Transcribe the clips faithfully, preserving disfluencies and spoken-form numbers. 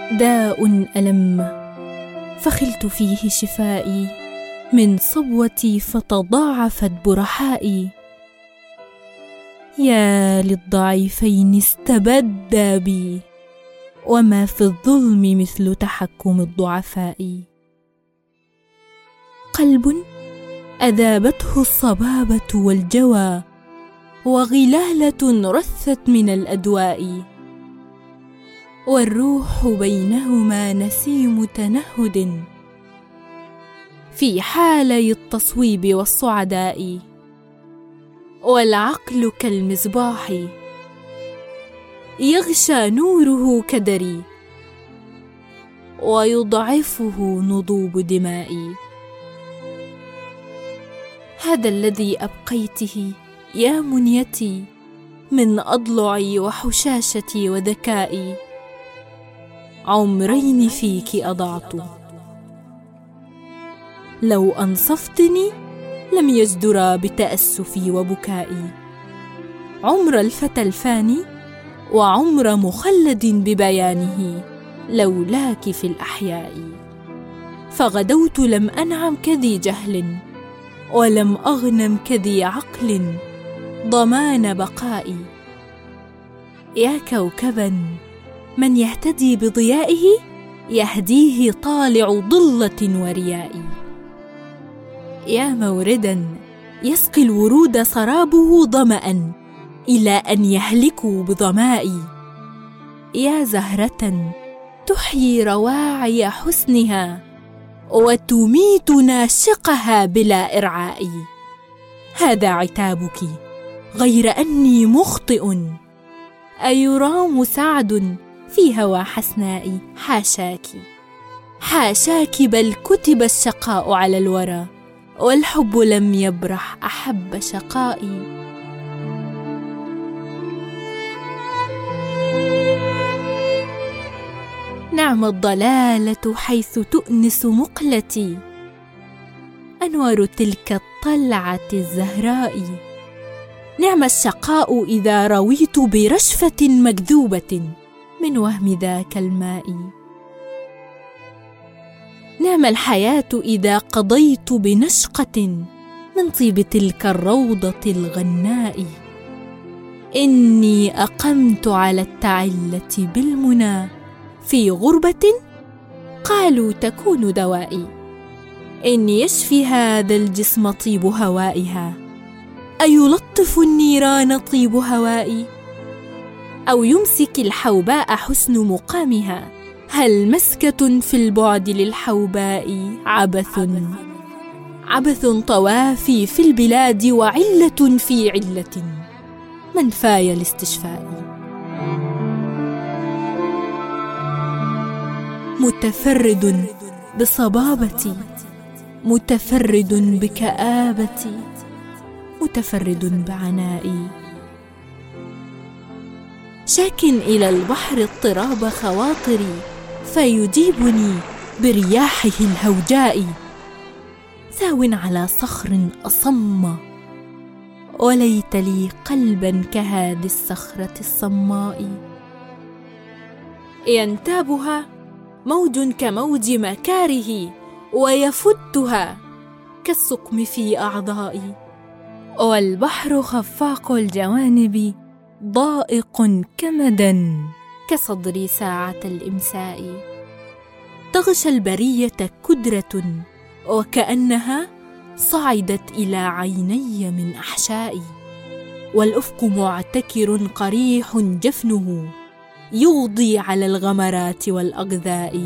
داء ألم فخلت فيه شفائي، من صبوتي فتضاعفت برحائي. يا للضعيفين استبدى بي، وما في الظلم مثل تحكم الضعفاء. قلب أذابته الصبابة والجوى، وغلالة رثت من الأدواء، والروح بينهما نسيم تنهد في حالي التصويب والصعداء. والعقل كالمصباح يغشى نوره كدري، ويضعفه نضوب دمائي. هذا الذي أبقيته يا منيتي من أضلعي وحشاشتي وذكائي، عمرين فيك أضعت. لو أنصفتني لم يجدرا بتأسفي وبكائي، عمر الفتى الفاني وعمر مخلد ببيانه لولاك في الأحياء. فغدوت لم أنعم كذي جهل، ولم أغنم كذي عقل ضمان بقائي. يا كوكبا من يهتدي بضيائه يهديه طالع ضلة ورياء. يا موردا يسقي الورود سرابه ظمأ إلى أن يهلكوا بظمائي. يا زهرة تحيي رواعي حسنها وتميت ناشقها بلا إرعاء. هذا عتابك غير أني مخطئ، أيرام سعد في هوى حسناء؟ حاشاك حاشاك، بل كتب الشقاء على الورى، والحب لم يبرح أحب شقائي. نعم الضلالة حيث تؤنس مقلتي، أنوار تلك الطلعة الزهراء. نعم الشقاء إذا رويت برشفة مكذوبة من وهم ذاك الماء. نعم الحياة إذا قضيت بنشقة من طيب تلك الروضة الغناء. إني أقمت على التعلة بالمنى في غربة قالوا تكون دوائي. إن يشفي هذا الجسم طيب هوائها، أيلطف النيران طيب هوائي؟ أو يمسك الحوباء حسن مقامها، هل مسكة في البعد للحوباء عبث؟ عبث طوافي في البلاد وعلة في علة، منفاي الاستشفاء. متفرد بصبابتي، متفرد بكآبتي، متفرد بعنائي. شاك إلى البحر اضطراب خواطري، فيجيبني برياحه الهوجاء. ساو على صخر أصم، وليت لي قلبا كهذه الصخرة الصماء. ينتابها موج كموج مكاره، ويفتها كالسقم في أعضائي. والبحر خفاق الجوانب ضائق كمدا كصدري ساعة الإمساء. تغشى البرية كدرة وكأنها صعدت إلى عيني من أحشائي. والأفق معتكر قريح جفنه يغضي على الغمرات والأغذاء.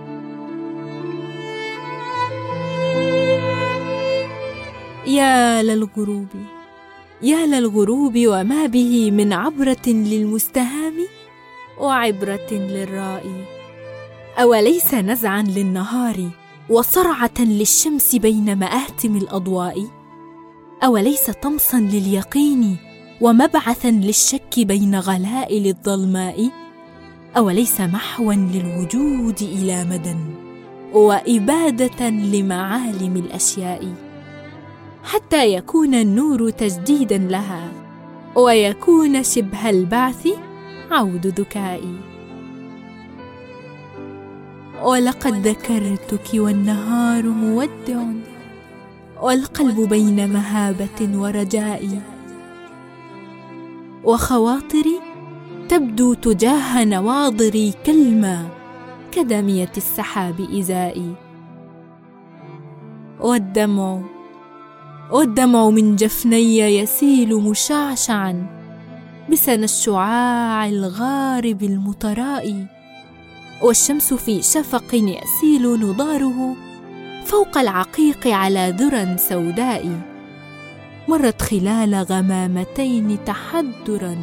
يا للغروب، يا للغروب وما به من عبرة للمستهام وعبرة للرائي. أوليس نزعا للنهار وصرعة للشمس بين مآتم الأضواء؟ أوليس طمسا لليقين ومبعثا للشك بين غلائل الظلماء؟ أوليس محوا للوجود إلى مدى وإبادة لمعالم الأشياء، حتى يكون النور تجديدا لها ويكون شبه البعث عود ذكائي. ولقد ذكرتك والنهار مودع، والقلب بين مهابة ورجاء، وخواطري تبدو تجاه نواظري كالماء كدمية السحاب إزائي. والدمع والدمع من جفني يسيل مشعشعا بسنا الشعاع الغارب المترائي، والشمس في شفق يسيل نضاره فوق العقيق على ذرى سوداء. مرت خلال غمامتين تحدرا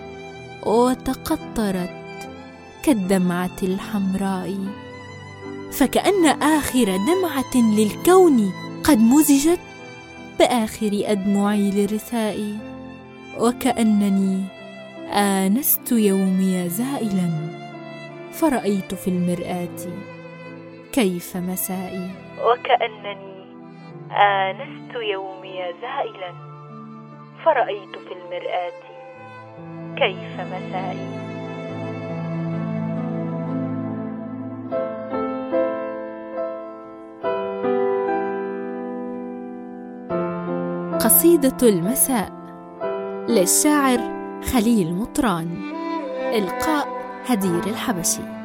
وتقطرت كالدمعة الحمراء، فكأن آخر دمعة للكون قد مزجت بآخر أدمعي لرثائي، وكأنني آنست يومي زائلا فرأيت في المرآة كيف مسائي. وكأنني آنست يومي زائلا فرأيت في المرآة كيف مسائي. قصيدة المساء للشاعر خليل مطران. إلقاء هدير الحبشي.